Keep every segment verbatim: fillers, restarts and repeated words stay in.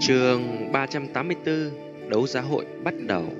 Chương ba trăm tám mươi tư. Đấu giá hội bắt đầu.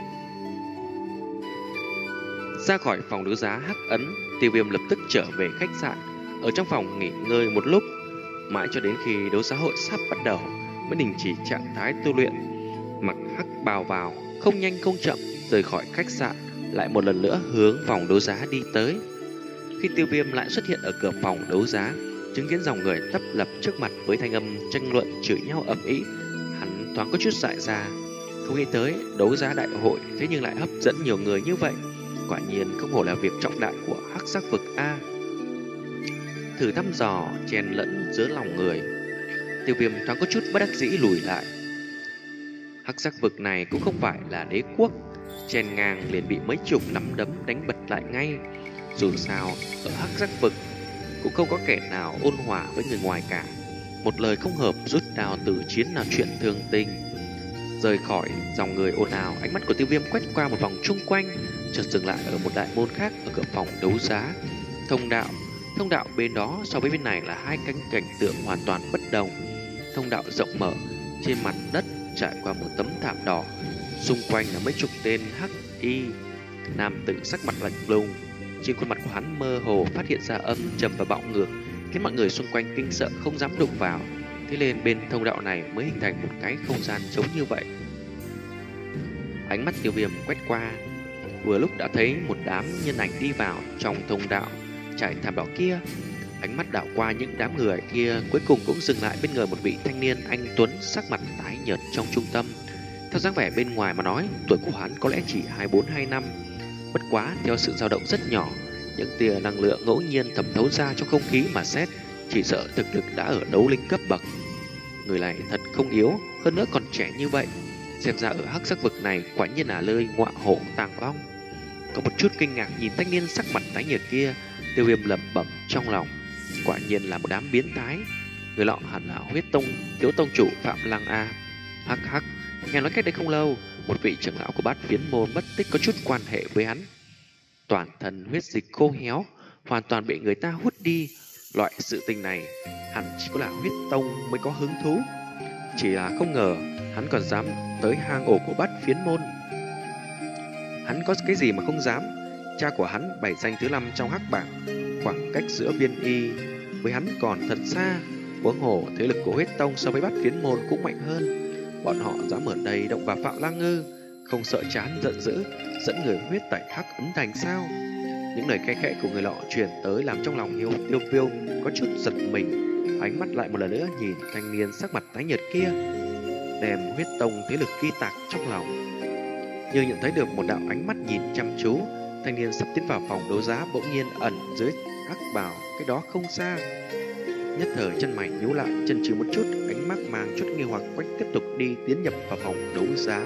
Ra khỏi phòng đấu giá Hắc Ấn, Tiêu Viêm lập tức trở về khách sạn. Ở trong phòng nghỉ ngơi một lúc, mãi cho đến khi đấu giá hội sắp bắt đầu mới đình chỉ trạng thái tu luyện. Mặc hắc bào vào, không nhanh không chậm rời khỏi khách sạn, lại một lần nữa hướng phòng đấu giá đi tới. Khi Tiêu Viêm lại xuất hiện ở cửa phòng đấu giá, chứng kiến dòng người tấp lập trước mặt với thanh âm tranh luận chửi nhau ầm ĩ, hắn thoáng có chút dại ra. Không nghĩ tới đấu giá đại hội thế nhưng lại hấp dẫn nhiều người như vậy. Quả nhiên không hổ là việc trọng đại của hắc sắc vực A. Thử thăm dò chèn lẫn giữa lòng người, Tiêu Viêm thoáng có chút bất đắc dĩ lùi lại. Hắc sắc vực này cũng không phải là đế quốc, chèn ngang liền bị mấy chục nắm đấm đánh bật lại ngay. Dù sao ở hắc sắc vực cũng không có kẻ nào ôn hòa với người ngoài cả. Một lời không hợp rút đao tử chiến là chuyện thường tình. Rời khỏi dòng người ồn ào, ánh mắt của Tiêu Viêm quét qua một vòng chung quanh, chợt dừng lại ở một đại môn khác ở cửa phòng đấu giá. Thông đạo, thông đạo bên đó so với bên này là hai cánh cảnh tượng hoàn toàn bất đồng. Thông đạo rộng mở, trên mặt đất trải qua một tấm thảm đỏ, xung quanh là mấy chục tên hắc y nam tử sắc mặt lạnh lùng. Trên khuôn mặt của hắn mơ hồ phát hiện ra âm trầm và bạo ngược, khiến mọi người xung quanh kinh sợ không dám đụng vào. Thế nên bên thông đạo này mới hình thành một cái không gian trống như vậy. Ánh mắt Tiêu Viêm quét qua, vừa lúc đã thấy một đám nhân ảnh đi vào trong thông đạo trải thảm đỏ kia. Ánh mắt đảo qua những đám người kia, cuối cùng cũng dừng lại bên người một vị thanh niên anh tuấn sắc mặt tái nhợt trong trung tâm. Theo dáng vẻ bên ngoài mà nói, tuổi của hắn có lẽ chỉ hai bốn hai năm. Bất quá theo sự dao động rất nhỏ, những tia năng lượng ngẫu nhiên thẩm thấu ra trong không khí mà xét, chỉ sợ thực lực đã ở đấu linh cấp bậc. Người này thật không yếu, hơn nữa còn trẻ như vậy. Xem ra ở hắc sắc vực này quả nhiên là nơi ngọa hổ tàng long. Có một chút kinh ngạc nhìn thanh niên sắc mặt tái nhợt kia, Tiêu Viêm lẩm bẩm trong lòng, quả nhiên là một đám biến thái. Người lọ hẳn là huyết tông thiếu tông chủ Phạm Lăng A. Hắc hắc, nghe nói cách đây không lâu, một vị trưởng lão của Bát Phiến môn mất tích có chút quan hệ với hắn. Toàn thân huyết dịch khô héo, hoàn toàn bị người ta hút đi. Loại sự tình này hẳn chỉ có là huyết tông mới có hứng thú. Chỉ là không ngờ hắn còn dám tới hang ổ của Bát Phiến môn. Hắn có cái gì mà không dám? Cha của hắn bảy danh thứ năm trong hắc bảng, khoảng cách giữa viên y với hắn còn thật xa. Huống hồ thế lực của huyết tông so với Bát Phiến môn cũng mạnh hơn. Bọn họ dám ở đây động vào Phạm Lăng Ngư, không sợ chán giận dữ dẫn người huyết tẩy hắc ấn thành sao? Những lời khe khẽ của người lọ truyền tới làm trong lòng Hiêu Tiêu Viêm có chút giật mình. Ánh mắt lại một lần nữa nhìn thanh niên sắc mặt tái nhợt kia, đem huyết tông thế lực ghi tạc trong lòng. Như nhận thấy được một đạo ánh mắt nhìn chăm chú, thanh niên sắp tiến vào phòng đấu giá bỗng nhiên ẩn dưới hắc bào cái đó không xa. Nhất thời chân mày nhíu lại, chần chừ một chút, ánh mắt mang chút nghi hoặc quách tiếp tục đi tiến nhập vào phòng đấu giá.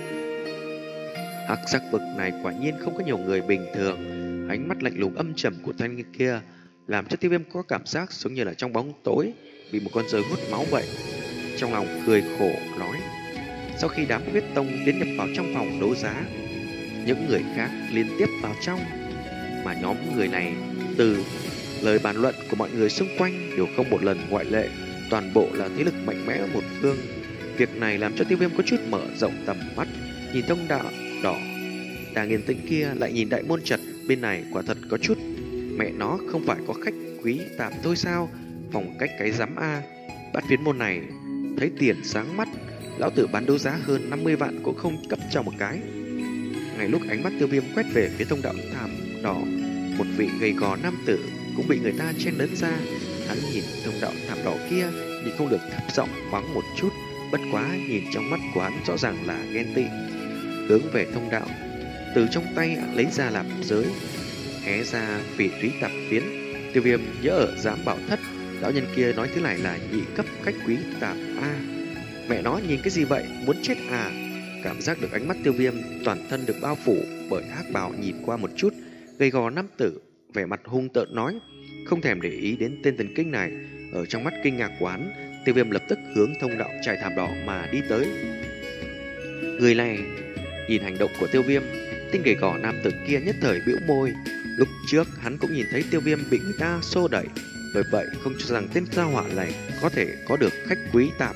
Hắc sắc vực này quả nhiên không có nhiều người bình thường. Ánh mắt lạnh lùng âm trầm của thanh niên kia làm cho Tiêu Viêm có cảm giác giống như là trong bóng tối bị một con rơi hút máu vậy. Trong lòng cười khổ nói, sau khi đám huyết tông tiến nhập vào trong phòng đấu giá, những người khác liên tiếp vào trong, mà nhóm người này từ lời bàn luận của mọi người xung quanh đều không một lần ngoại lệ, toàn bộ là thế lực mạnh mẽ một phương. Việc này làm cho Tiêu Viêm có chút mở rộng tầm mắt, nhìn thông đạo đỏ đang yên tĩnh kia, lại nhìn đại môn chật bên này, quả thật có chút mẹ nó không phải có khách quý tạm thôi sao? Phòng cách cái rắm a. Bát Phiến môn này thấy tiền sáng mắt, lão tử bán đấu giá hơn năm mươi vạn cũng không cấp cho một cái. Ngay lúc ánh mắt Tiêu Viêm quét về phía thông đạo thảm đỏ, một vị gầy gò nam tử cũng bị người ta chen lấn ra. Hắn nhìn thông đạo thảm đỏ kia, nhưng không được thấp giọng mắng một chút, bất quá nhìn trong mắt của hắn rõ ràng là ghen tị. Hướng về thông đạo, từ trong tay lấy ra làm giới, hé ra phỉ thúy tạp phiến. Tiêu Viêm nhớ ở giám bảo thất, lão nhân kia nói thứ này là nhị cấp khách quý tạp a. Mẹ nó nhìn cái gì vậy, muốn chết à? Cảm giác được ánh mắt Tiêu Viêm, toàn thân được bao phủ bởi hắc bào, nhìn qua một chút, gầy gò nam tử vẻ mặt hung tợn nói, không thèm để ý đến tên thần kinh này. Ở trong mắt kinh ngạc của hắn, Tiêu Viêm lập tức hướng thông đạo trải thảm đỏ mà đi tới. Người này nhìn hành động của Tiêu Viêm, tên gầy gò nam tử kia nhất thời bĩu môi. Lúc trước hắn cũng nhìn thấy Tiêu Viêm bị người ta xô đẩy, bởi vậy không cho rằng tên gia hỏa này có thể có được khách quý tạp.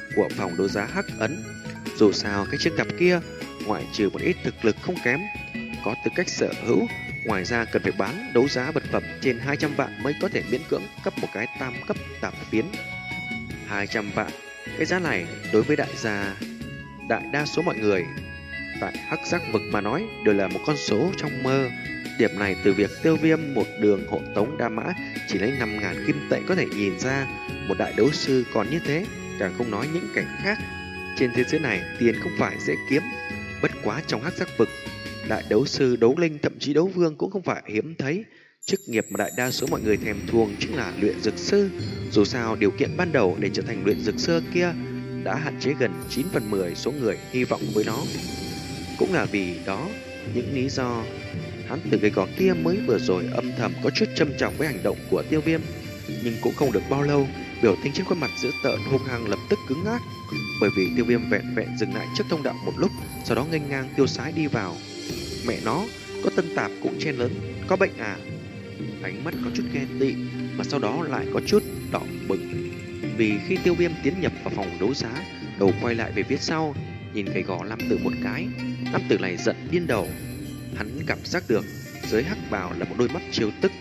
của phòng đấu giá Hắc Ấn. Dù sao cái chiếc cặp kia, ngoại trừ một ít thực lực không kém, có tư cách sở hữu, ngoài ra cần phải bán đấu giá vật phẩm trên hai trăm vạn mới có thể miễn cưỡng cấp một cái tam cấp tạp phiến. hai trăm vạn, cái giá này đối với đại gia, đại đa số mọi người tại Hắc Giác Vực mà nói đều là một con số trong mơ. Điểm này từ việc Tiêu Viêm một đường hộ tống Đa Mã chỉ lấy năm ngàn kim tệ có thể nhìn ra. Một đại đấu sư còn như thế, càng không nói những cảnh khác. Trên thế giới này tiền không phải dễ kiếm. Bất quá trong Hắc Giác Vực, đại đấu sư, đấu linh, thậm chí đấu vương cũng không phải hiếm thấy. Chức nghiệp mà đại đa số mọi người thèm thuồng chính là luyện dược sư. Dù sao điều kiện ban đầu để trở thành luyện dược sư kia đã hạn chế gần chín phần mười số người hy vọng với nó. Cũng là vì đó những lý do hắn từ cái gò kia mới vừa rồi âm thầm có chút châm trọng với hành động của Tiêu Viêm. Nhưng cũng không được bao lâu, biểu tình trên khuôn mặt dữ tợn hung hăng lập tức cứng ngắc, bởi vì Tiêu Viêm vẹn vẹn dừng lại trước thông đạo một lúc, sau đó nghênh ngang tiêu sái đi vào. Mẹ nó, có tân tạp cũng chen lớn, có bệnh à? Ánh mắt có chút ghen tị, mà sau đó lại có chút đỏ bừng. Vì khi Tiêu Viêm tiến nhập vào phòng đấu giá, đầu quay lại về phía sau, nhìn cái gò nam tử một cái, nam tử này giận điên đầu. Hắn cảm giác được dưới hắc bào là một đôi mắt chiêu tức.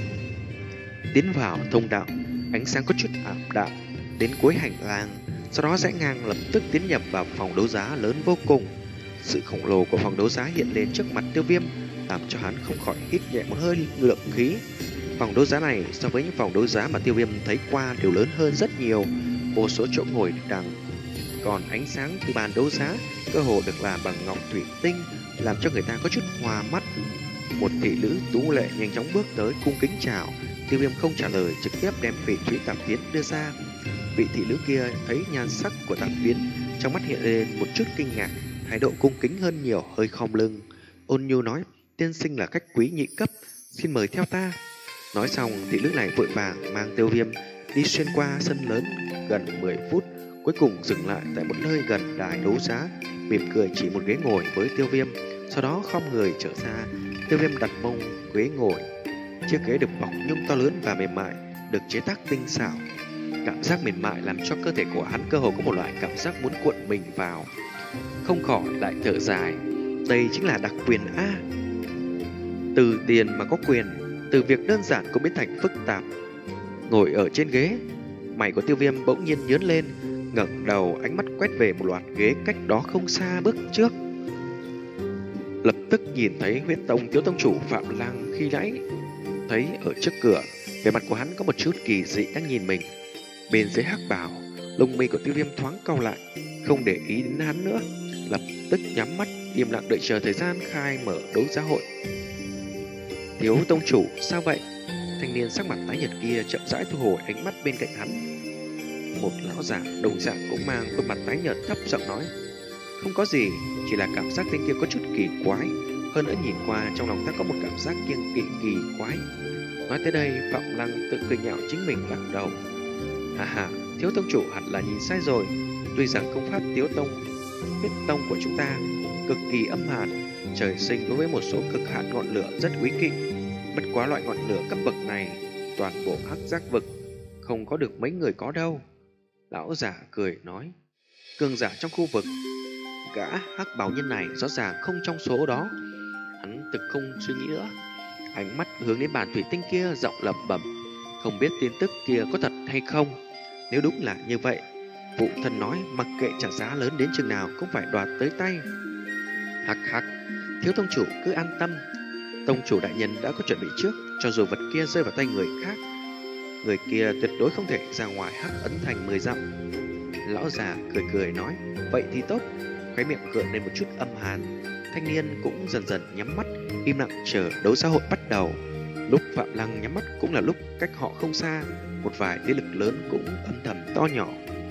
Tiến vào thông đạo, ánh sáng có chút ảm đạm, đến cuối hành lang, sau đó rẽ ngang lập tức tiến nhập vào phòng đấu giá lớn vô cùng. Sự khổng lồ của phòng đấu giá hiện lên trước mặt Tiêu Viêm, làm cho hắn không khỏi hít nhẹ một hơi lượng khí. Phòng đấu giá này so với những phòng đấu giá mà Tiêu Viêm thấy qua đều lớn hơn rất nhiều, vô số chỗ ngồi đằng. Còn ánh sáng từ bàn đấu giá cơ hồ được làm bằng ngọc thủy tinh, làm cho người ta có chút hoa mắt. Một thị nữ tú lệ nhanh chóng bước tới cung kính chào. Tiêu Viêm không trả lời, trực tiếp đem phỉ thúy tạp phiến đưa ra. Vị thị nữ kia thấy nhan sắc của tạp phiến, trong mắt hiện lên một chút kinh ngạc, thái độ cung kính hơn nhiều, hơi khom lưng, ôn nhu nói: "Tiên sinh là khách quý nhị cấp, xin mời theo ta." Nói xong, thị nữ này vội vàng mang Tiêu Viêm đi xuyên qua sân lớn gần mười phút, cuối cùng dừng lại tại một nơi gần đài đấu giá, mỉm cười chỉ một ghế ngồi với Tiêu Viêm, sau đó khom người trở ra. Tiêu Viêm đặt mông ghế ngồi. Chiếc ghế được bọc nhung to lớn và mềm mại, được chế tác tinh xảo. Cảm giác mềm mại làm cho cơ thể của hắn cơ hồ có một loại cảm giác muốn cuộn mình vào. Không khỏi lại thở dài, đây chính là đặc quyền A. Từ tiền mà có quyền, từ việc đơn giản cũng biến thành phức tạp. Ngồi ở trên ghế, mày của Tiêu Viêm bỗng nhiên nhướng lên, ngẩng đầu ánh mắt quét về một loạt ghế cách đó không xa bước trước. Lập tức nhìn thấy Huyết Tông thiếu tông chủ Phạm Lăng khi nãy thấy ở trước cửa, vẻ mặt của hắn có một chút kỳ dị đang nhìn mình. Bên dưới hắc bào, lông mi của Tiêu Viêm thoáng cau lại, không để ý đến hắn nữa, lập tức nhắm mắt im lặng đợi chờ thời gian khai mở đấu giá hội. Thiếu tông chủ, sao vậy? Thanh niên sắc mặt tái nhợt kia chậm rãi thu hồi ánh mắt bên cạnh hắn. Một lão giả đồng dạng cũng mang khuôn mặt tái nhợt thấp giọng nói: "Không có gì, chỉ là cảm giác tên kia có chút kỳ quái. Hơn nữa nhìn qua trong lòng ta có một cảm giác kiêng kỵ kỳ quái." Nói tới đây, Phạm Lăng tự cười nhạo chính mình lắc đầu. "Hà hà, thiếu tông chủ hẳn là nhìn sai rồi. Tuy rằng công pháp Tiếu Tông, Huyết Tông của chúng ta cực kỳ âm hàn, trời sinh đối với một số cực hạn ngọn lửa rất quý kỵ. Bất quá loại ngọn lửa cấp bậc này, toàn bộ Hắc Giác Vực không có được mấy người có đâu." Lão giả cười nói: "Cường giả trong khu vực, gã hắc bào nhân này rõ ràng không trong số đó." Hắn thực không suy nghĩ nữa, ánh mắt hướng đến bàn thủy tinh kia, giọng lẩm bẩm: "Không biết tin tức kia có thật hay không? Nếu đúng là như vậy, phụ thân nói mặc kệ trả giá lớn đến chừng nào cũng phải đoạt tới tay." "Hắc hắc, thiếu tông chủ cứ an tâm, tông chủ đại nhân đã có chuẩn bị trước, cho dù vật kia rơi vào tay người khác, người kia tuyệt đối không thể ra ngoài Hắc Ấn Thành mười dặm." Lão già cười cười nói: "Vậy thì tốt." Khóe miệng gượng lên một chút âm hàn. Thanh niên cũng dần dần nhắm mắt, im lặng chờ đấu giá hội bắt đầu. Lúc Phạm Lăng nhắm mắt cũng là lúc cách họ không xa, một vài thế lực lớn cũng âm thầm to nhỏ.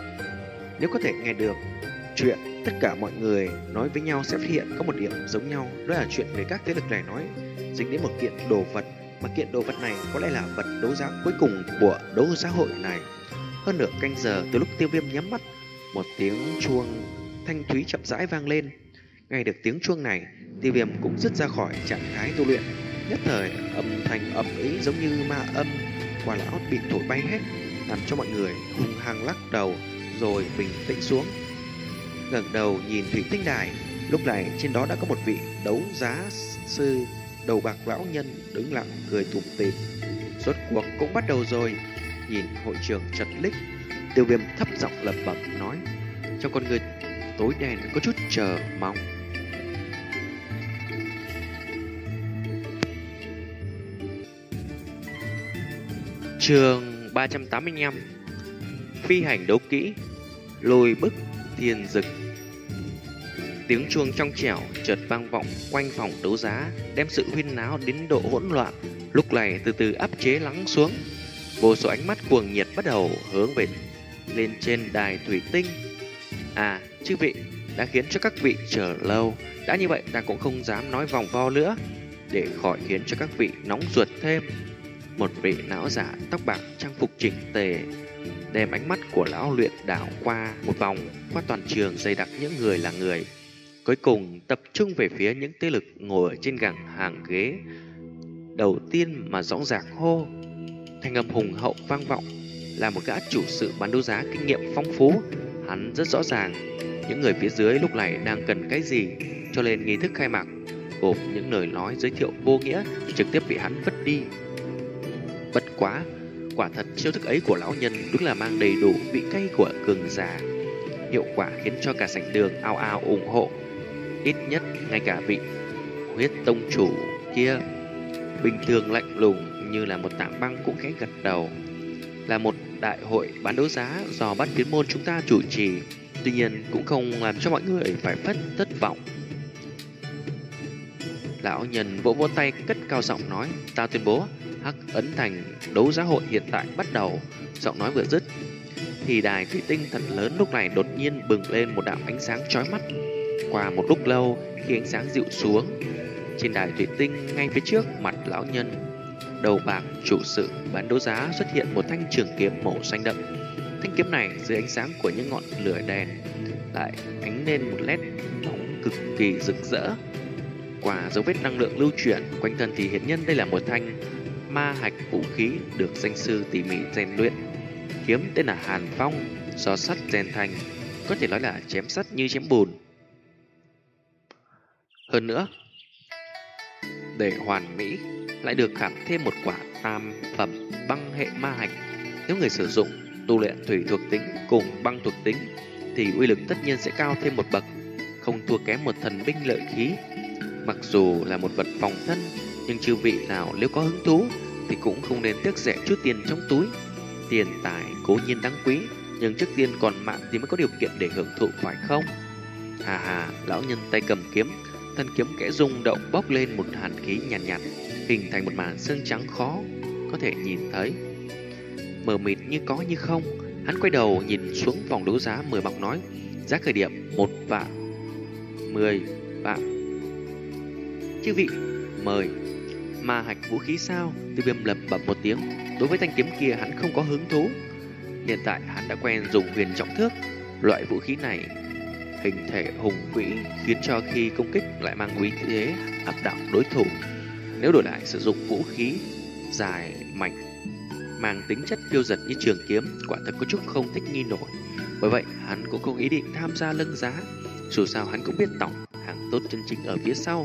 Nếu có thể nghe được chuyện tất cả mọi người nói với nhau sẽ phát hiện có một điểm giống nhau, đó là chuyện về các thế lực này nói dính đến một kiện đồ vật, mà kiện đồ vật này có lẽ là vật đấu giá cuối cùng của đấu giá hội này. Hơn nửa canh giờ từ lúc Tiêu Viêm nhắm mắt, một tiếng chuông thanh thúy chậm rãi vang lên. Nghe được tiếng chuông này, Tiêu Viêm cũng dứt ra khỏi trạng thái tu luyện. Nhất thời âm thanh ầm ĩ giống như ma âm, quả lão bị thổi bay hết, làm cho mọi người hung hăng lắc đầu, rồi bình tĩnh xuống, ngẩng đầu nhìn thủy tinh đài. Lúc này trên đó đã có một vị đấu giá sư đầu bạc lão nhân đứng lặng cười tủm tỉm. Rốt cuộc cũng bắt đầu rồi. Nhìn hội trường chật ních, Tiêu Viêm thấp giọng lẩm bẩm nói, trong con người tối đen có chút chờ mong. Chương ba trăm tám mươi lăm. Phi hành đấu kỹ, lôi bức thiên dực. Tiếng chuông trong trẻo chợt vang vọng quanh phòng đấu giá, đem sự huyên náo đến độ hỗn loạn lúc này từ từ áp chế lắng xuống. Vô số ánh mắt cuồng nhiệt bắt đầu hướng về lên trên đài thủy tinh. À, chư vị, đã khiến cho các vị chờ lâu. Đã như vậy ta cũng không dám nói vòng vo nữa, để khỏi khiến cho các vị nóng ruột thêm. Một vị lão giả tóc bạc trang phục chỉnh tề đem ánh mắt của lão luyện đảo qua một vòng, qua toàn trường dày đặc những người là người, cuối cùng tập trung về phía những thế lực ngồi ở trên gẳng hàng ghế. Đầu tiên mà dõng dạc hô, thanh âm hùng hậu vang vọng, là một gã chủ sự bán đấu giá kinh nghiệm phong phú. Hắn rất rõ ràng những người phía dưới lúc này đang cần cái gì, cho nên nghi thức khai mạc gồm những lời nói giới thiệu vô nghĩa trực tiếp bị hắn vứt đi. Bất quá, quả thật chiêu thức ấy của lão nhân đúng là mang đầy đủ vị cay của cường giả, hiệu quả khiến cho cả sảnh đường ao ao ủng hộ. Ít nhất ngay cả vị huyết tông chủ kia bình thường lạnh lùng như là một tảng băng cũng khẽ gật đầu. Là một đại hội bán đấu giá do Bát Phiến môn chúng ta chủ trì, tuy nhiên cũng không làm cho mọi người phải phất thất vọng. Lão nhân vỗ vỗ tay cất cao giọng nói, ta tuyên bố Hắc Ấn Thành đấu giá hội hiện tại bắt đầu. Giọng nói vừa dứt thì đài thủy tinh thật lớn lúc này đột nhiên bừng lên một đạo ánh sáng chói mắt. Qua một lúc lâu, khi ánh sáng dịu xuống, trên đài thủy tinh ngay phía trước mặt lão nhân đầu bạc chủ sự bán đấu giá xuất hiện một thanh trường kiếm màu xanh đậm. Thanh kiếm này dưới ánh sáng của những ngọn lửa đèn lại ánh lên một nét bóng cực kỳ rực rỡ. Qua dấu vết năng lượng lưu chuyển quanh thân thì hiện nhân đây là một thanh ma hạch vũ khí được danh sư tỉ mỉ rèn luyện. Kiếm tên là Hàn Phong, do sắt rèn thành, có thể nói là chém sắt như chém bùn. Hơn nữa, để hoàn mỹ lại được khảm thêm một quả tam phẩm băng hệ ma hạch. Nếu người sử dụng tu luyện thủy thuộc tính cùng băng thuộc tính thì uy lực tất nhiên sẽ cao thêm một bậc, không thua kém một thần binh lợi khí. Mặc dù là một vật phòng thân, nhưng chư vị nào nếu có hứng thú thì cũng không nên tiếc rẻ chút tiền trong túi. Tiền tài cố nhiên đáng quý, nhưng trước tiên còn mạng thì mới có điều kiện để hưởng thụ, phải không? Hà hà, lão nhân tay cầm kiếm, thân kiếm kẽ rung động bốc lên một hàn khí nhàn nhạt, nhạt, hình thành một màn xương trắng khó có thể nhìn thấy, mờ mịt như có như không. Hắn quay đầu nhìn xuống vòng đấu giá mười bọc nói, giá khởi điểm một vạn, mười vạn. Chư vị mời. Ma hạch vũ khí sao? Tiêu Viêm lẩm bẩm một tiếng. Đối với thanh kiếm kia hắn không có hứng thú. Hiện tại hắn đã quen dùng huyền trọng thước. Loại vũ khí này hình thể hùng vĩ, khiến cho khi công kích lại mang uy thế áp đảo đối thủ. Nếu đổi lại sử dụng vũ khí dài mảnh mang tính chất phiêu dật như trường kiếm, quả thật có chút không thích nghi nổi. Bởi vậy hắn cũng không ý định tham gia lưng giá. Dù sao hắn cũng biết tổng hàng tốt chân chính ở phía sau.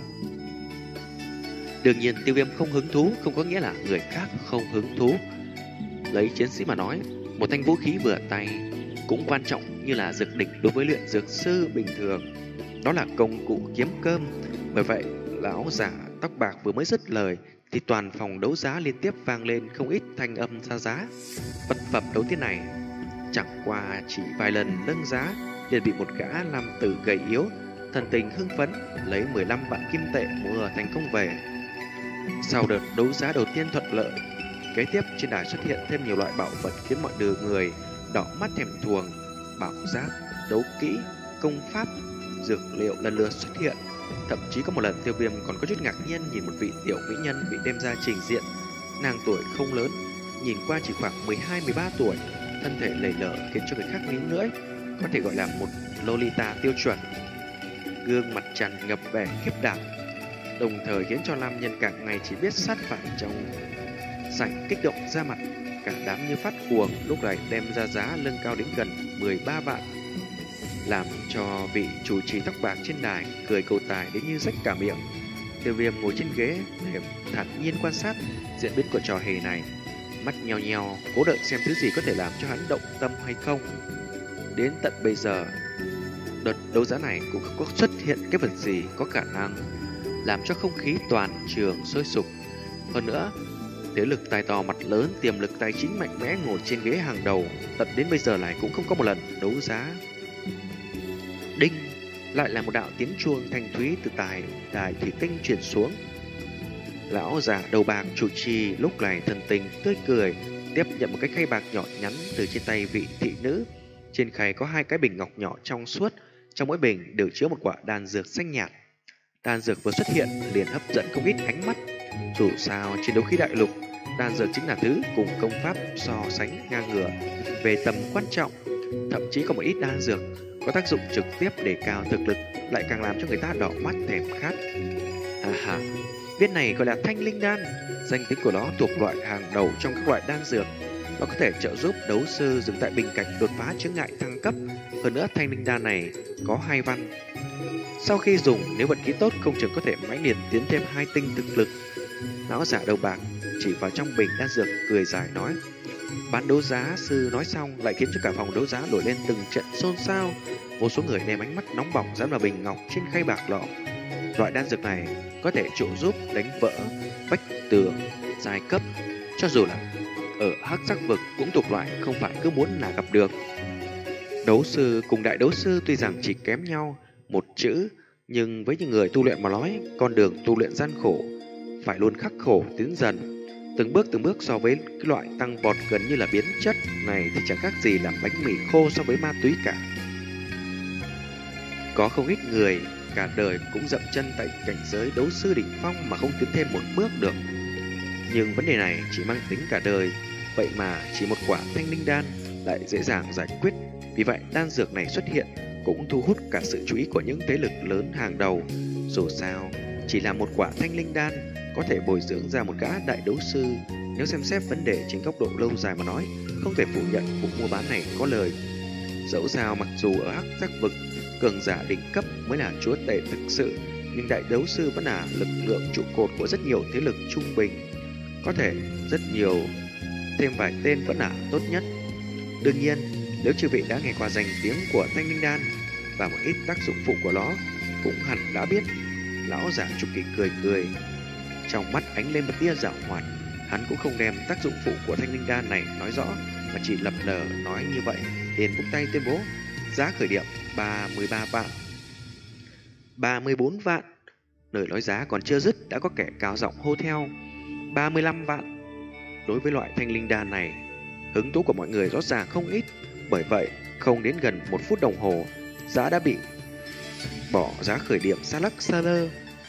Đương nhiên Tiêu Viêm không hứng thú không có nghĩa là người khác không hứng thú. Lấy chiến sĩ mà nói, một thanh vũ khí vừa tay cũng quan trọng như là dược địch đối với luyện dược sư bình thường. Đó là công cụ kiếm cơm. Bởi vậy lão giả tóc bạc vừa mới dứt lời thì toàn phòng đấu giá liên tiếp vang lên không ít thanh âm ra giá. Vật phẩm đấu tiên này chẳng qua chỉ vài lần nâng giá liền bị một gã nam tử gầy yếu thần tình hưng phấn lấy mười lăm vạn kim tệ mua thành công về. Sau đợt đấu giá đầu tiên thuận lợi, kế tiếp trên đài xuất hiện thêm nhiều loại bảo vật khiến mọi đường người đỏ mắt thèm thuồng. Bảo giáp, đấu kỹ, công pháp, dược liệu lần lượt xuất hiện. Thậm chí có một lần Tiêu Viêm còn có chút ngạc nhiên nhìn một vị tiểu mỹ nhân bị đem ra trình diện. Nàng tuổi không lớn, nhìn qua chỉ khoảng mười hai mười ba tuổi, thân thể lầy lở khiến cho người khác níu lưỡi, có thể gọi là một Lolita tiêu chuẩn. Gương mặt tràn ngập vẻ khiếp đảm, đồng thời khiến cho nam nhân cả ngày chỉ biết sát phạt trong sảnh kích động ra mặt. cả đám như phát cuồng, lúc này đem ra giá lưng cao đến gần mười ba vạn, làm cho vị chủ trì tóc bạc trên đài cười cầu tài đến như rách cả miệng. Tiêu Viêm ngồi trên ghế để thản nhiên quan sát diễn biến của trò hề này, mắt nheo nheo cố đợi xem thứ gì có thể làm cho hắn động tâm hay không. Đến tận bây giờ, đợt đấu giá này cũng không có xuất hiện cái vật gì có khả năng làm cho không khí toàn trường sôi sục. Hơn nữa, thế lực tài to mặt lớn, tiềm lực tài chính mạnh mẽ ngồi trên ghế hàng đầu, tận đến bây giờ lại cũng không có một lần đấu giá. Đinh, lại là một đạo tiếng chuông thanh thúy từ tài đài thủy tinh truyền xuống. Lão già đầu bạc chủ trì lúc này thần tình tươi cười, tiếp nhận một cái khay bạc nhỏ nhắn từ trên tay vị thị nữ. Trên khay có hai cái bình ngọc nhỏ trong suốt, trong mỗi bình đều chứa một quả đan dược xanh nhạt. Đan dược vừa xuất hiện liền hấp dẫn không ít ánh mắt. Dù sao trên đấu khí đại lục, đan dược chính là thứ cùng công pháp so sánh ngang ngửa về tầm quan trọng. Thậm chí có một ít đan dược có tác dụng trực tiếp đề cao thực lực, lại càng làm cho người ta đỏ mắt thèm khát. À ha, viên này gọi là thanh linh đan, danh tính của nó thuộc loại hàng đầu trong các loại đan dược. Nó có thể trợ giúp đấu sư dừng tại bình cảnh đột phá chướng ngại thăng cấp. Hơn nữa thanh linh đan này có hai văn, sau khi dùng nếu vận khí tốt không chừng có thể mãnh liệt tiến thêm hai tinh thực lực. Lão giả đầu bạc chỉ vào trong bình đan dược cười dài nói. Bán đấu giá sư nói xong lại khiến cho cả phòng đấu giá nổi lên từng trận xôn xao. Một số người đem ánh mắt nóng bỏng dán vào bình ngọc trên khay bạc lọ. Loại đan dược này có thể trợ giúp đánh vỡ vách tường giai cấp, cho dù là ở hắc sắc vực cũng thuộc loại không phải cứ muốn là gặp được. Đấu sư cùng đại đấu sư tuy rằng chỉ kém nhau một chữ, nhưng với những người tu luyện mà nói, con đường tu luyện gian khổ, phải luôn khắc khổ tiến dần. Từng bước từng bước so với cái loại tăng vọt gần như là biến chất này thì chẳng khác gì là bánh mì khô so với ma túy cả. Có không ít người cả đời cũng dậm chân tại cảnh giới đấu sư đỉnh phong mà không tiến thêm một bước được. Nhưng vấn đề này chỉ mang tính cả đời, vậy mà chỉ một quả thanh linh đan lại dễ dàng giải quyết. Vì vậy đan dược này xuất hiện cũng thu hút cả sự chú ý của những thế lực lớn hàng đầu. Dù sao, chỉ là một quả thanh linh đan có thể bồi dưỡng ra một gã đại đấu sư. Nếu xem xét vấn đề trên góc độ lâu dài mà nói, không thể phủ nhận cuộc mua bán này có lời. Dẫu sao mặc dù ở hắc giác vực, cường giả đỉnh cấp mới là chúa tể thực sự, nhưng đại đấu sư vẫn là lực lượng trụ cột của rất nhiều thế lực trung bình. Có thể rất nhiều, thêm vài tên vẫn là tốt nhất. Đương nhiên, nếu chư vị đã nghe qua danh tiếng của thanh linh đan và một ít tác dụng phụ của nó, cũng hẳn đã biết. Lão giả Trục Kỳ cười cười, trong mắt ánh lên một tia giảo hoạt. Hắn cũng không đem tác dụng phụ của thanh linh đan này nói rõ, mà chỉ lập lờ nói như vậy, liền vung tay tuyên bố giá khởi điểm ba mươi ba vạn, ba mươi bốn vạn. Lời nói giá còn chưa dứt đã có kẻ cao giọng hô theo ba mươi lăm vạn. Đối với loại thanh linh đan này, hứng thú của mọi người rõ ràng không ít. Bởi vậy, không đến gần một phút đồng hồ, giá đã bị bỏ giá khởi điểm xa lắc xa lơ.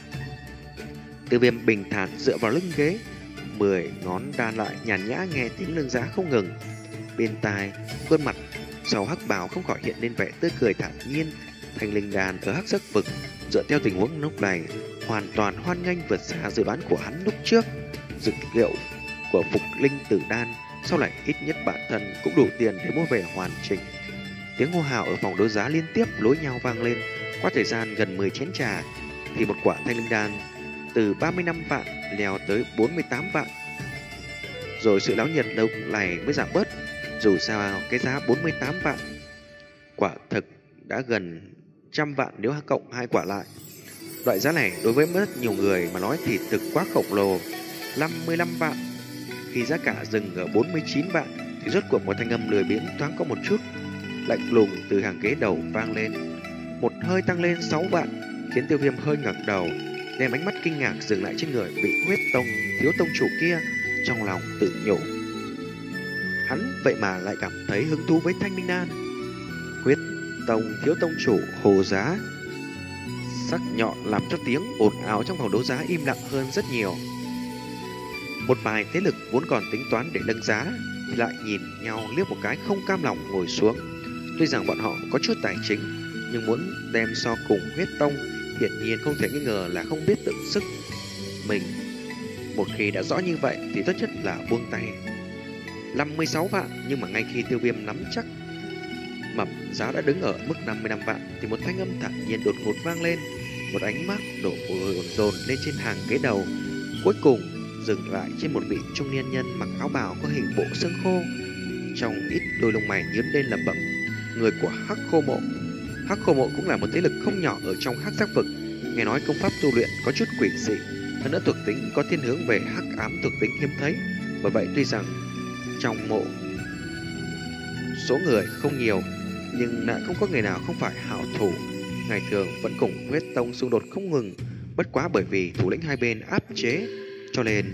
Tiêu Viêm bình thản dựa vào lưng ghế, mười ngón đan lại nhàn nhã nghe tiếng lương giá không ngừng. Bên tai, khuôn mặt sau hắc bào không khỏi hiện lên vẻ tươi cười thản nhiên. Thanh linh đan ở hắc sắc vực dựa theo tình huống lúc này hoàn toàn hoan nghênh vượt xa dự đoán của hắn lúc trước. Dược liệu của phục linh tử đan sau này ít nhất bản thân cũng đủ tiền để mua về hoàn chỉnh. Tiếng hô hào ở phòng đấu giá liên tiếp nối nhau vang lên. Qua thời gian gần mười chén trà thì một quả thanh linh đan từ ba mươi lăm vạn leo tới bốn mươi tám vạn. Rồi sự náo nhiệt lúc này mới giảm bớt. Dù sao cái giá bốn mươi tám vạn quả thực đã gần trăm vạn nếu cộng hai quả lại. Loại giá này đối với rất nhiều người mà nói thì thực quá khổng lồ. Năm mươi lăm vạn. Khi giá cả dừng ở bốn mươi chín vạn thì rốt cuộc một thanh âm lười biếng thoáng có một chút lạnh lùng từ hàng ghế đầu vang lên. Một hơi tăng lên sáu vạn, khiến Tiêu Viêm hơi ngẩng đầu, đem ánh mắt kinh ngạc dừng lại trên người bị huyết tông thiếu tông chủ kia, trong lòng tự nhủ. Hắn vậy mà lại cảm thấy hứng thú với thanh linh đan. Huyết tông thiếu tông chủ hồ giá, sắc nhọn làm cho tiếng ồn ào trong phòng đấu giá im lặng hơn rất nhiều. Một vài thế lực vốn còn tính toán để nâng giá thì lại nhìn nhau liếc một cái không cam lòng ngồi xuống. Tuy rằng bọn họ có chút tài chính, nhưng muốn đem so cùng huyết tông hiển nhiên không thể nghi ngờ là không biết tự sức mình. Một khi đã rõ như vậy thì tốt nhất là buông tay. năm mươi sáu vạn, nhưng mà ngay khi Tiêu Viêm nắm chắc mập giá đã đứng ở mức năm mươi lăm vạn thì một thanh âm thản nhiên đột ngột vang lên. Một ánh mắt đổ dồn dồn lên trên hàng ghế đầu, cuối cùng dừng lại trên một vị trung niên nhân mặc áo bào có hình bộ xương khô. Trong ít đôi lông mày nhướng lên lẩm bẩm: người của Hắc Khô Mộ. Hắc Khô Mộ cũng là một thế lực không nhỏ ở trong Hắc Giác vực. Nghe nói công pháp tu luyện có chút quỷ dị, hơn nữa thuộc tính có thiên hướng về hắc ám, thuộc tính hiếm thấy. Bởi vậy tuy rằng trong mộ số người không nhiều, nhưng lại không có người nào không phải hảo thủ. Ngày thường vẫn cùng huyết tông xung đột không ngừng, bất quá bởi vì thủ lĩnh hai bên áp chế, cho nên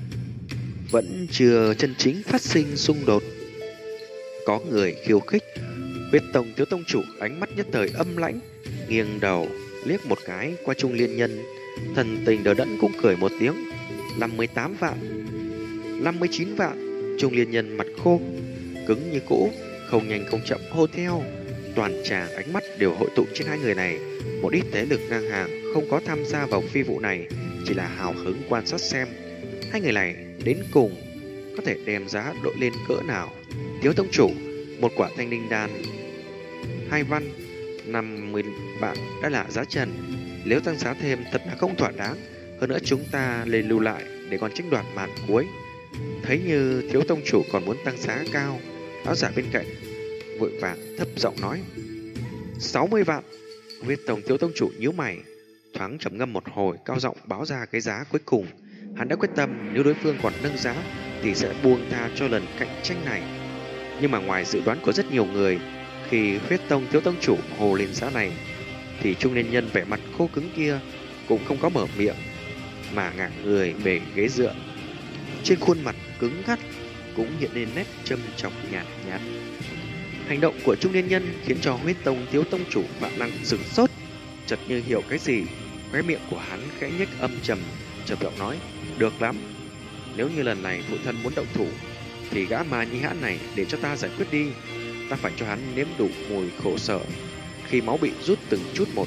vẫn chưa chân chính phát sinh xung đột. Có người khiêu khích. Huyết tông thiếu tông chủ ánh mắt nhất thời âm lãnh, nghiêng đầu liếc một cái qua Trung Liên Nhân, thần tình đờ đẫn cũng cười một tiếng. Năm mươi tám vạn, năm mươi chín vạn. Trung Liên Nhân mặt khô cứng như cũ, không nhanh không chậm hô theo. Toàn tràng ánh mắt đều hội tụ trên hai người này. Một ít thế lực ngang hàng không có tham gia vào phi vụ này, chỉ là hào hứng quan sát xem hai người này đến cùng có thể đem giá đội lên cỡ nào. Thiếu tông chủ, một quả thanh linh đan hai văn năm mươi vạn đã là giá trần, nếu tăng giá thêm thật là không thỏa đáng. Hơn nữa chúng ta lên lưu lại để còn tranh đoạt màn cuối. Thấy như thiếu tông chủ còn muốn tăng giá cao, lão giả bên cạnh vội vàng thấp giọng nói: sáu mươi vạn. Huyết tông thiếu tông chủ nhíu mày, thoáng trầm ngâm một hồi, cao giọng báo ra cái giá cuối cùng. Hắn đã quyết tâm nếu đối phương còn nâng giá thì sẽ buông tha cho lần cạnh tranh này. Nhưng mà ngoài dự đoán của rất nhiều người, khi huyết tông thiếu tông chủ hồ lên giá này thì trung niên nhân vẻ mặt khô cứng kia cũng không có mở miệng, mà ngả người về ghế dựa. Trên khuôn mặt cứng ngắt cũng hiện lên nét châm chọc nhạt nhạt. Hành động của trung niên nhân khiến cho huyết tông thiếu tông chủ Vạn Lăng sửng sốt, chợt như hiểu cái gì, khóe miệng của hắn khẽ nhếch âm trầm, chợt giọng nói: được lắm, nếu như lần này phụ thân muốn động thủ thì gã ma nhi hãn này để cho ta giải quyết đi. Ta phải cho hắn nếm đủ mùi khổ sở khi máu bị rút từng chút một.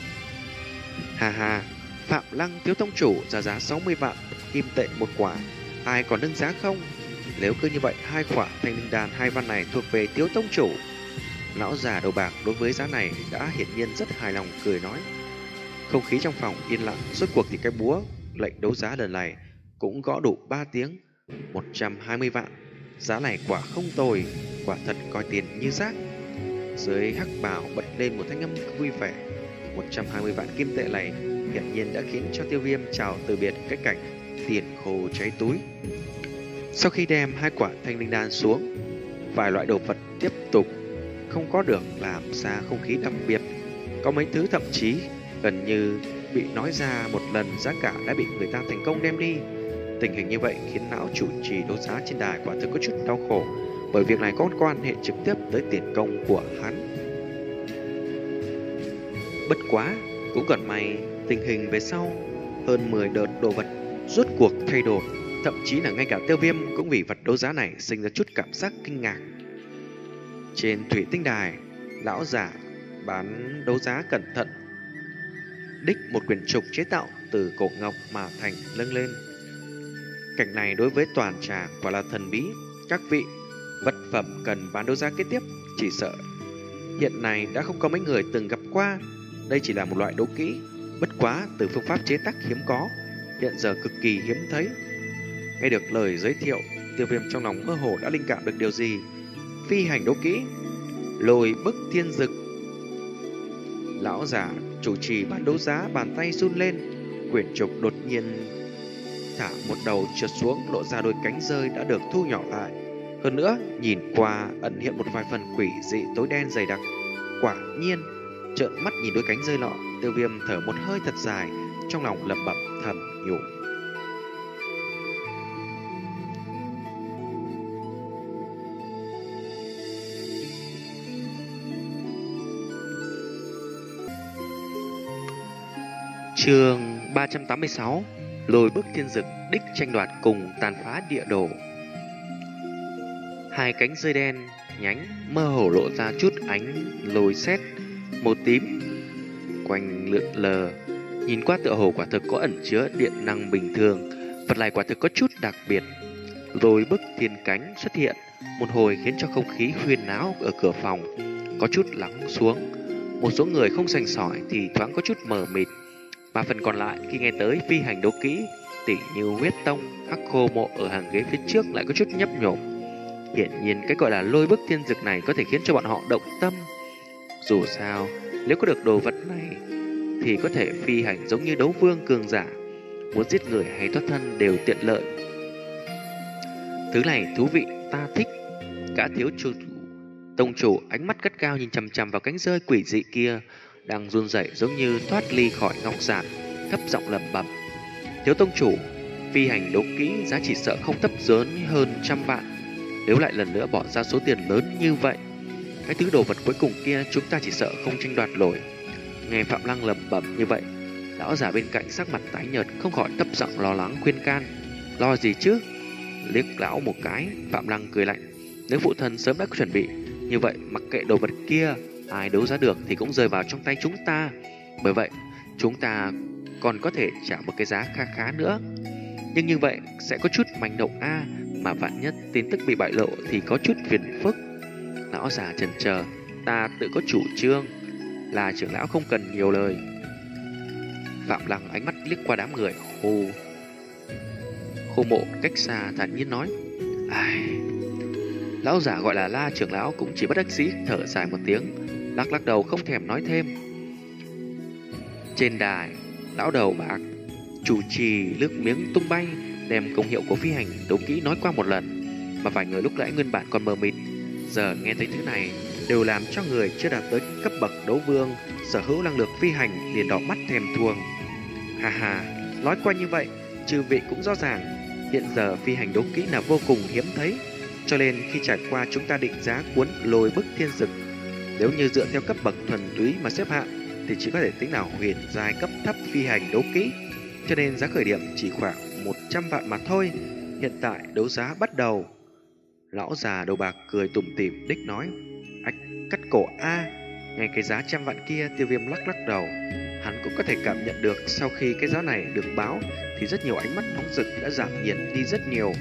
Hà hà, Phạm Lăng thiếu tông chủ ra giá sáu mươi vạn kim tệ một quả, ai còn nâng giá không? Nếu cứ như vậy, hai quả thanh linh đan hai văn này thuộc về thiếu tông chủ. Lão già đầu bạc đối với giá này đã hiển nhiên rất hài lòng, cười nói. Không khí trong phòng yên lặng. Rốt cuộc thì cái búa lệnh đấu giá lần này cũng gõ đủ ba tiếng. Một trăm hai mươi vạn. Giá này quả không tồi, quả thật coi tiền như rác. Dưới hắc bào bật lên một thanh âm vui vẻ. Một trăm hai mươi vạn kim tệ này hiển nhiên đã khiến cho Tiêu Viêm chào từ biệt cái cảnh tiền khô cháy túi. Sau khi đem hai quả thanh linh đan xuống, vài loại đồ vật tiếp tục không có được làm ra không khí đặc biệt. Có mấy thứ thậm chí gần như bị nói ra một lần, giá cả đã bị người ta thành công đem đi. Tình hình như vậy khiến lão chủ trì đấu giá trên đài quả thực có chút đau khổ, bởi việc này có quan hệ trực tiếp tới tiền công của hắn. Bất quá, cũng còn may tình hình về sau hơn mười đợt đồ vật rốt cuộc thay đổi. Thậm chí là ngay cả Tiêu Viêm cũng vì vật đấu giá này sinh ra chút cảm giác kinh ngạc. Trên thủy tinh đài, lão giả bán đấu giá cẩn thận đích một quyển trục chế tạo từ cổ ngọc mà thành nâng lên. Cảnh này đối với toàn tràng quả là thần bí. Các vị, vật phẩm cần bán đấu giá kế tiếp chỉ sợ hiện nay đã không có mấy người từng gặp qua. Đây chỉ là một loại đấu kỹ, bất quá từ phương pháp chế tác hiếm có, hiện giờ cực kỳ hiếm thấy. Nghe được lời giới thiệu, Tiêu Viêm trong lòng mơ hồ đã linh cảm được điều gì. Phi hành đấu kỹ, lôi bức thiên dực. Lão giả chủ trì bán đấu giá bàn tay run lên, quyển trục đột nhiên thả một đầu trượt xuống, lộ ra đôi cánh rơi đã được thu nhỏ lại. Hơn nữa, nhìn qua ẩn hiện một vài phần quỷ dị tối đen dày đặc. Quả nhiên, trợn mắt nhìn đôi cánh rơi lọ, Tiêu Viêm thở một hơi thật dài, trong lòng lẩm bẩm thầm nhủ. Chương ba trăm tám mươi sáu. Lôi bức thiên dực đích tranh đoạt cùng tàn phá địa đồ. Hai cánh rơi đen nhánh mơ hồ lộ ra chút ánh lôi sét màu tím quanh lượn lờ, nhìn qua tựa hồ quả thực có ẩn chứa điện năng bình thường. Vật này quả thực có chút đặc biệt. rồi bức thiên cánh xuất hiện một hồi khiến cho không khí huyên náo ở cửa phòng có chút lắng xuống. Một số người không sành sỏi thì thoáng có chút mờ mịt, mà phần còn lại khi nghe tới phi hành đấu kỹ tỉ như huyết tông, hắc khô mộ ở hàng ghế phía trước lại có chút nhấp nhổm. Hiển nhiên cái gọi là lôi bức thiên dực này có thể khiến cho bọn họ động tâm. Dù sao, nếu có được đồ vật này thì có thể phi hành giống như đấu vương cường giả, muốn giết người hay thoát thân đều tiện lợi. Thứ này thú vị, ta thích. Cả thiếu chủ tông chủ ánh mắt cất cao nhìn chằm chằm vào cánh rơi quỷ dị kia đang run rẩy giống như thoát ly khỏi ngọc giản, thấp giọng lẩm bẩm: thiếu tông chủ, phi hành đấu kỹ giá trị sợ không thấp lớn hơn trăm vạn. Nếu lại lần nữa bỏ ra số tiền lớn như vậy, cái thứ đồ vật cuối cùng kia chúng ta chỉ sợ không tranh đoạt nổi. Nghe Phạm Lăng lẩm bẩm như vậy, lão giả bên cạnh sắc mặt tái nhợt không khỏi thấp giọng lo lắng khuyên can: lo gì chứ? Liếc lão một cái, Phạm Lăng cười lạnh: nếu phụ thân sớm đã chuẩn bị như vậy, mặc kệ đồ vật kia ai đấu giá được thì cũng rơi vào trong tay chúng ta. Bởi vậy chúng ta còn có thể trả một cái giá khá khá nữa. Nhưng như vậy sẽ có chút manh động a, à, mà vạn nhất tin tức bị bại lộ thì có chút phiền phức. Lão già chần chờ: ta tự có chủ trương, là trưởng lão không cần nhiều lời. Phạm Lăng ánh mắt liếc qua đám người khô khô mộ cách xa thản nhiên nói: ai... Lão giả gọi là La trưởng lão cũng chỉ bất đắc dĩ thở dài một tiếng, lắc lắc đầu không thèm nói thêm. Trên đài, lão đầu bạc chủ trì nước miếng tung bay, đem công hiệu của phi hành đấu kỹ nói qua một lần, mà vài người lúc nãy nguyên bản còn mờ mịt, giờ nghe thấy thứ này đều làm cho người chưa đạt tới cấp bậc đấu vương sở hữu năng lực phi hành liền đỏ mắt thèm thuồng. Hà hà, nói qua như vậy, chư vị cũng rõ ràng, hiện giờ phi hành đấu kỹ là vô cùng hiếm thấy, cho nên khi trải qua chúng ta định giá cuốn lôi bức thiên dực. Nếu như dựa theo cấp bậc thuần túy mà xếp hạng thì chỉ có thể tính là huyền giai cấp thấp phi hành đấu kỹ, cho nên giá khởi điểm chỉ khoảng một trăm vạn mà thôi. Hiện tại đấu giá bắt đầu. Lão già đầu bạc cười tủm tỉm đích nói: ách, cắt cổ a. Ngay cái giá trăm vạn kia, Tiêu Viêm lắc lắc đầu. Hắn cũng có thể cảm nhận được sau khi cái giá này được báo thì rất nhiều ánh mắt nóng rực đã giảm nhiệt đi rất nhiều.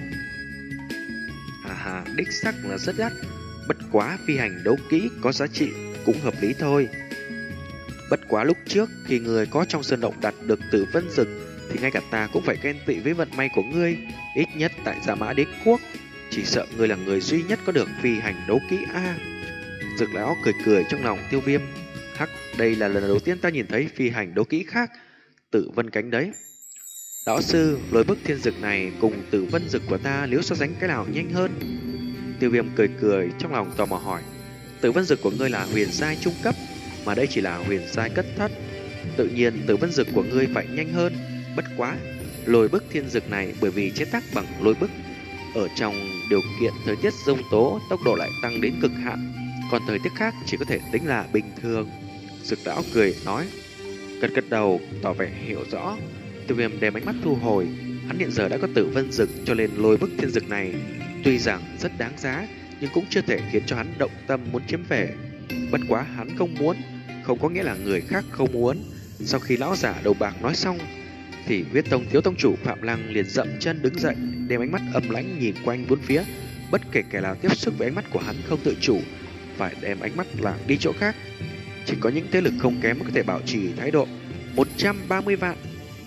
À hà, đích sắc là rất đắt. Bất quá phi hành đấu kỹ có giá trị cũng hợp lý thôi. Bất quá lúc trước khi người có trong sơn động đạt được Tử Vân Dực thì ngay cả ta cũng phải ghen tị với vận may của ngươi. Ít nhất tại Dạ Mã Đế Quốc, chỉ sợ ngươi là người duy nhất có được phi hành đấu kỹ a. À, Dực lão cười cười trong lòng Tiêu Viêm: hắc, đây là lần đầu tiên ta nhìn thấy phi hành đấu kỹ khác, Tử Vân cánh đấy. Lão sư, lôi bức thiên dực này cùng Tử Vân Dực của ta nếu so sánh cái nào nhanh hơn? Tiêu Viêm cười cười trong lòng tò mò hỏi: Tử Vân Dực của ngươi là huyền giai trung cấp, mà đây chỉ là huyền giai cấp thất, tự nhiên Tử Vân Dực của ngươi phải nhanh hơn. Bất quá lôi bức thiên dực này bởi vì chế tác bằng lôi bức, ở trong điều kiện thời tiết giông tố tốc độ lại tăng đến cực hạn, còn thời tiết khác chỉ có thể tính là bình thường. Dực lão cười nói, gật gật đầu tỏ vẻ hiểu rõ. Tiêu Viêm đem ánh mắt thu hồi, hắn hiện giờ đã có Tử Vân Dực, cho nên lôi bức thiên dực này tuy rằng rất đáng giá nhưng cũng chưa thể khiến cho hắn động tâm muốn chiếm về. Bất quá hắn không muốn không có nghĩa là người khác không muốn. Sau khi lão giả đầu bạc nói xong thì huyết tông thiếu tông chủ Phạm Lăng liền dậm chân đứng dậy, đem ánh mắt âm lãnh nhìn quanh bốn phía. Bất kể kẻ nào tiếp xúc với ánh mắt của hắn không tự chủ phải đem ánh mắt lạc đi chỗ khác. Chỉ có những thế lực không kém mới có thể bảo trì thái độ. Một trăm ba mươi vạn.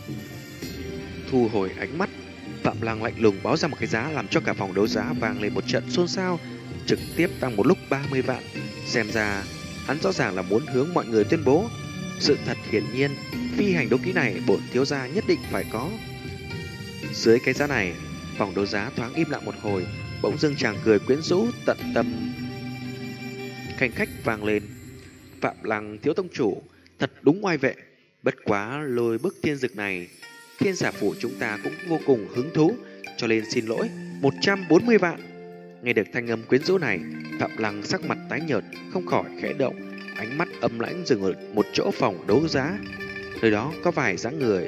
Thu hồi ánh mắt, Phạm Lăng lạnh lùng báo ra một cái giá làm cho cả phòng đấu giá vang lên một trận xôn xao, trực tiếp tăng một lúc ba mươi vạn. Xem ra hắn rõ ràng là muốn hướng mọi người tuyên bố sự thật. Hiển nhiên phi hành đấu kỹ này bổn thiếu gia nhất định phải có. Dưới cái giá này, phòng đấu giá thoáng im lặng một hồi, bỗng dưng chàng cười quyến rũ tận tâm khanh khách vang lên. Phạm Lăng thiếu tông chủ thật đúng oai vệ. Bất quá lôi bức thiên dực này thiên giả phủ chúng ta cũng vô cùng hứng thú, cho nên xin lỗi, một trăm bốn mươi vạn. Nghe được thanh âm quyến rũ này, Phạm Lăng sắc mặt tái nhợt không khỏi khẽ động, ánh mắt âm lãnh dừng ở một chỗ phòng đấu giá. Nơi đó có vài dáng người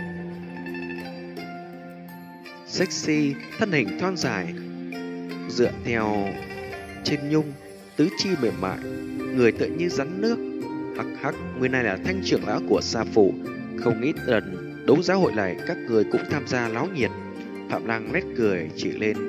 sexy, thân hình thon dài, dựa theo trên nhung, tứ chi mềm mại, người tựa như rắn nước. Hắc hắc, người này là thanh trưởng lão của Sa phủ, không ít lần đấu giá hội này các người cũng tham gia náo nhiệt. Phạm Lăng nét cười chỉ lên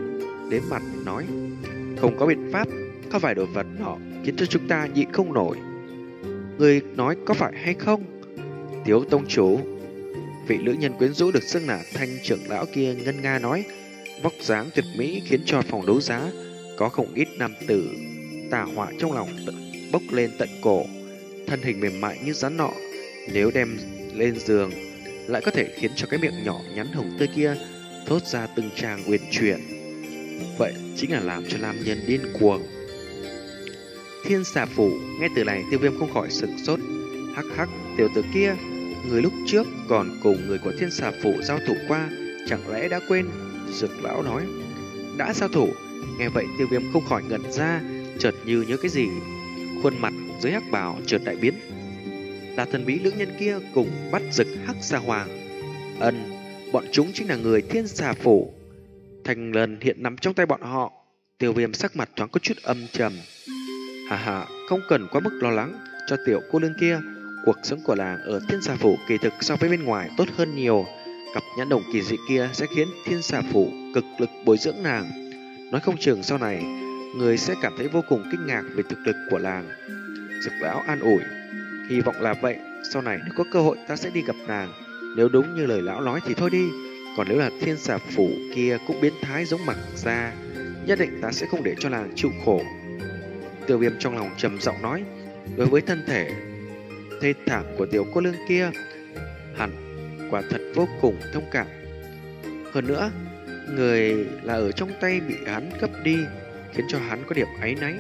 đến mặt nói: không có biện pháp, có vài đồ vật nọ khiến cho chúng ta nhịn không nổi. Người nói có phải hay không? Tiếu tông chủ, vị nữ nhân quyến rũ được xưng là Thanh trưởng lão kia ngân nga nói, vóc dáng tuyệt mỹ khiến cho phòng đấu giá có không ít nam tử tà họa trong lòng tự bốc lên tận cổ. Thân hình mềm mại như rắn nọ, nếu đem lên giường lại có thể khiến cho cái miệng nhỏ nhắn hồng tươi kia thốt ra từng tràng uyển chuyển. Vậy chính là làm cho nam nhân điên cuồng. Thiên xà phủ, nghe từ này Tiêu Viêm không khỏi sửng sốt. Hắc hắc, tiểu tử kia, người lúc trước còn cùng người của thiên xà phủ giao thủ qua, chẳng lẽ đã quên? Dực lão nói. Đã giao thủ? Nghe vậy Tiêu Viêm không khỏi ngẩn ra, chợt như nhớ cái gì. Khuôn mặt dưới hắc bào chợt đại biến. Là thần bí nữ nhân kia cùng bắt Dực Hắc Xà Hoàng. Ân, bọn chúng chính là người thiên xà phủ. Thành lần hiện nằm trong tay bọn họ. Tiêu Viêm sắc mặt thoáng có chút âm trầm. Hà hà, không cần quá mức lo lắng cho tiểu cô nương kia. Cuộc sống của làng ở thiên xà phủ kỳ thực so với bên ngoài tốt hơn nhiều. Cặp nhãn đồng kỳ dị kia sẽ khiến thiên xà phủ cực lực bồi dưỡng nàng. Nói không chừng sau này người sẽ cảm thấy vô cùng kinh ngạc về thực lực của làng. Dực lão an ủi. Hy vọng là vậy, sau này nếu có cơ hội ta sẽ đi gặp nàng. Nếu đúng như lời lão nói thì thôi đi. Còn nếu là thiên xà phủ kia cũng biến thái giống Mặc Gia, nhất định ta sẽ không để cho nàng chịu khổ. Tiêu Viêm trong lòng trầm giọng nói. Đối với thân thể thê thảm của tiểu cô nương kia, hẳn quả thật vô cùng thông cảm. Hơn nữa, người là ở trong tay bị hắn cướp đi, khiến cho hắn có điểm áy náy.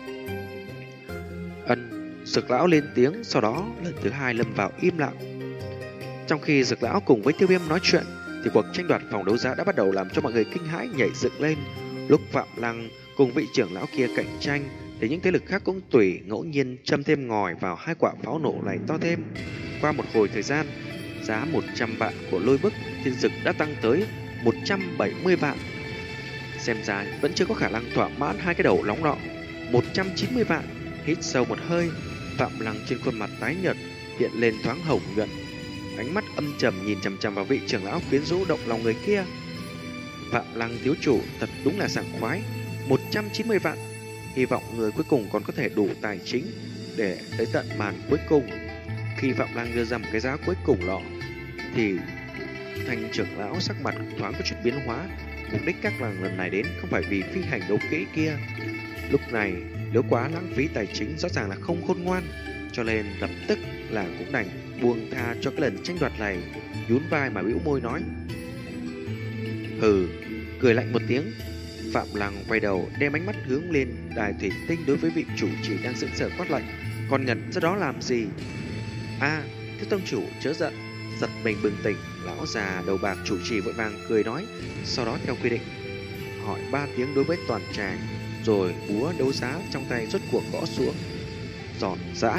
Ân, Dực lão lên tiếng, sau đó lần thứ hai lâm vào im lặng. Trong khi Dực lão cùng với Tiêu Viêm nói chuyện, thì cuộc tranh đoạt phòng đấu giá đã bắt đầu làm cho mọi người kinh hãi nhảy dựng lên. Lúc Phạm Lăng cùng vị trưởng lão kia cạnh tranh, thì những thế lực khác cũng tùy ngẫu nhiên châm thêm ngòi vào hai quả pháo nổ này to thêm. Qua một hồi thời gian, giá một trăm vạn của lôi bức thiên dực đã tăng tới một trăm bảy mươi vạn. Xem ra vẫn chưa có khả năng thỏa mãn hai cái đầu nóng nọ. một trăm chín mươi vạn. Hít sâu một hơi, Phạm Lăng trên khuôn mặt tái nhợt hiện lên thoáng hồng nhuận, ánh mắt âm trầm nhìn chằm chằm vào vị trưởng lão quyến rũ động lòng người kia. Phạm Lăng thiếu chủ thật đúng là sảng khoái. một trăm chín mươi vạn. Hy vọng người cuối cùng còn có thể đủ tài chính để tới tận màn cuối cùng. Khi Phạm Lăng đưa ra một cái giá cuối cùng lọ, thì Thanh trưởng lão sắc mặt thoáng có chút biến hóa. Mục đích các làng lần này đến không phải vì phi hành đấu kỹ kia. Lúc này nếu quá lãng phí tài chính rõ ràng là không khôn ngoan, cho nên lập tức là cũng đành buông tha cho cái lần tranh đoạt này. Nhún vai mà bĩu môi nói. Hừ, cười lạnh một tiếng, Phạm Lăng quay đầu đem ánh mắt hướng lên đài thủy tinh đối với vị chủ trì đang sững sờ quát lạnh. Còn ngẩn ra đó làm gì? A, à, Thiếu tông chủ chớ giận. Giật mình bừng tỉnh, lão già đầu bạc chủ trì vội vàng cười nói, sau đó theo quy định hỏi ba tiếng đối với toàn tràng, rồi búa đấu giá trong tay rốt cuộc gõ xuống. Giòn giã.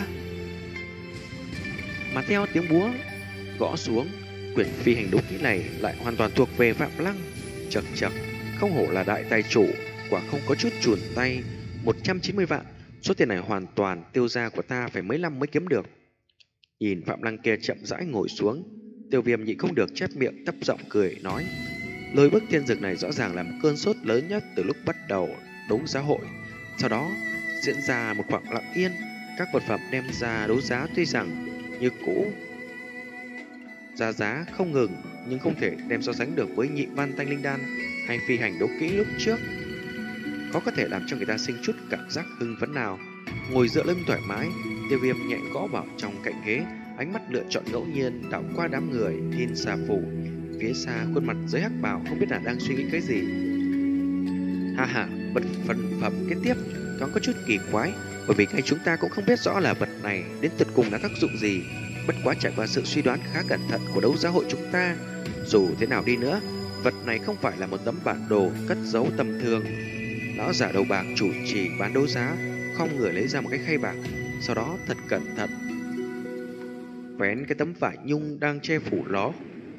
Mà theo tiếng búa gõ xuống, quyển phi hành đấu kỹ này lại hoàn toàn thuộc về Phạm Lăng. Chậc chậc, không hổ là đại tài chủ, quả không có chút chuồn tay. Một trăm chín mươi vạn, số tiền này hoàn toàn tiêu gia của ta phải mấy năm mới kiếm được. Nhìn Phạm Lăng kia chậm rãi ngồi xuống, Tiêu Viêm nhịn không được chép miệng thấp giọng cười nói. Lôi bức thiên dực này rõ ràng là một cơn sốt lớn nhất từ lúc bắt đầu đấu giá hội. Sau đó diễn ra một khoảng lặng yên. Các vật phẩm đem ra đấu giá tuy rằng như cũ giá giá không ngừng, nhưng không thể đem so sánh được với nhị văn thanh linh đan hay phi hành đấu kỹ lúc trước. Có có thể làm cho người ta sinh chút cảm giác hưng phấn nào. Ngồi dựa lưng thoải mái, Tiêu Viêm nhẹ gõ vào trong cạnh ghế, ánh mắt lựa chọn ngẫu nhiên đảo qua đám người thiên xà phủ. Phía xa khuôn mặt dưới hắc bào không biết là đang suy nghĩ cái gì. Ha ha, vật phần phẩm kế tiếp thoáng có chút kỳ quái, bởi vì ngay chúng ta cũng không biết rõ là vật này đến tận cùng là tác dụng gì. Bất quá trải qua sự suy đoán khá cẩn thận của đấu giá hội chúng ta, dù thế nào đi nữa, vật này không phải là một tấm bản đồ cất giấu tầm thường. Lão giả đầu bạc chủ trì bán đấu giá không người lấy ra một cái khay bạc, sau đó thật cẩn thận vén cái tấm vải nhung đang che phủ ló,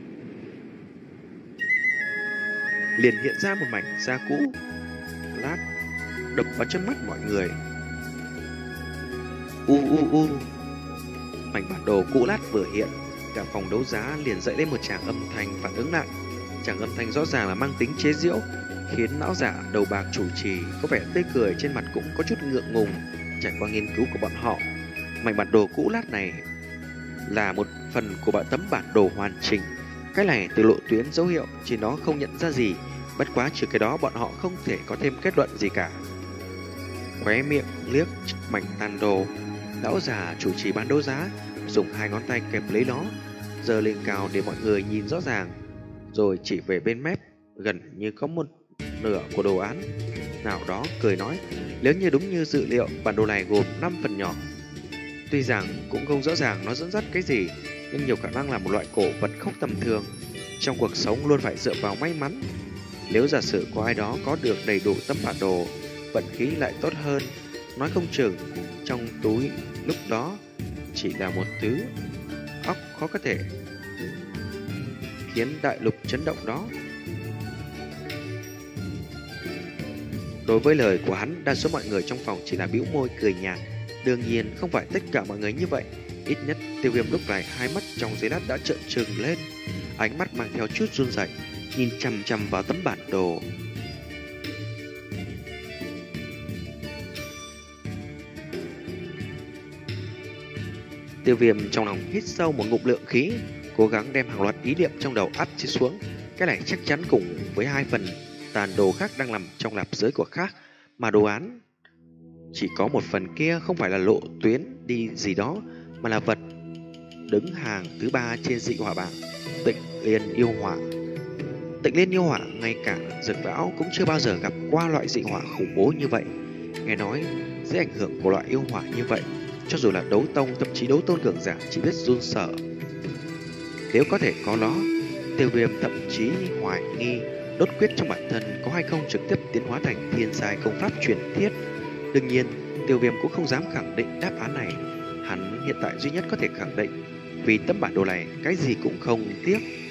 liền hiện ra một mảnh da cũ lát đập vào chân mắt mọi người. U u u, mảnh bản đồ cũ lát vừa hiện, cả phòng đấu giá liền dậy lên một tràng âm thanh phản ứng lại. Chàng âm thanh rõ ràng là mang tính chế giễu, khiến lão giả đầu bạc chủ trì có vẻ tươi cười, trên mặt cũng có chút ngượng ngùng. Trải qua nghiên cứu của bọn họ, mảnh bản đồ cũ lát này là một phần của bản tấm bản đồ hoàn chỉnh. Cái này từ lộ tuyến dấu hiệu trên nó không nhận ra gì, bất quá trừ cái đó bọn họ không thể có thêm kết luận gì cả. Khóe miệng liếc mảnh tàn đồ, lão già chủ trì bán đấu giá dùng hai ngón tay kẹp lấy nó, giơ lên cao để mọi người nhìn rõ ràng, rồi chỉ về bên mép gần như có một nửa của đồ án nào đó, cười nói: nếu như đúng như dự liệu, bản đồ này gồm năm phần nhỏ. Tuy rằng cũng không rõ ràng nó dẫn dắt cái gì, nhưng nhiều khả năng là một loại cổ vật không tầm thường. Trong cuộc sống luôn phải dựa vào may mắn. Nếu giả sử có ai đó có được đầy đủ tấm bản đồ, vận khí lại tốt hơn, nói không chừng trong túi lúc đó chỉ là một thứ óc khó có thể khiến đại lục chấn động đó. Đối với lời của hắn, đa số mọi người trong phòng chỉ là bĩu môi cười nhạt. Đương nhiên không phải tất cả mọi người như vậy. Ít nhất Tiêu Viêm lúc này hai mắt trong giây lát đã trợn trừng lên, ánh mắt mang theo chút run rẩy, nhìn chằm chằm vào tấm bản đồ. Tiêu Viêm trong lòng hít sâu một ngụm lượng khí, cố gắng đem hàng loạt ý niệm trong đầu áp chế xuống. Cái này chắc chắn cùng với hai phần tàn đồ khác đang nằm trong lạp giới của khác, mà đồ án chỉ có một phần kia không phải là lộ tuyến đi gì đó, mà là vật đứng hàng thứ ba trên dị hỏa bảng, Tịnh Liên Yêu Hỏa. Tịnh Liên Yêu Hỏa ngay cả Dực Lão cũng chưa bao giờ gặp qua loại dị hỏa khủng bố như vậy. Nghe nói dưới ảnh hưởng của loại yêu hỏa như vậy, cho dù là đấu tông, thậm chí đấu tôn cường giả chỉ biết run sợ. Nếu có thể có nó, Tiêu Viêm thậm chí hoài nghi đốt quyết trong bản thân có hay không trực tiếp tiến hóa thành thiên giai công pháp truyền thiết. Đương nhiên, Tiêu Viêm cũng không dám khẳng định đáp án này. Hắn hiện tại duy nhất có thể khẳng định, vì tấm bản đồ này cái gì cũng không tiếc.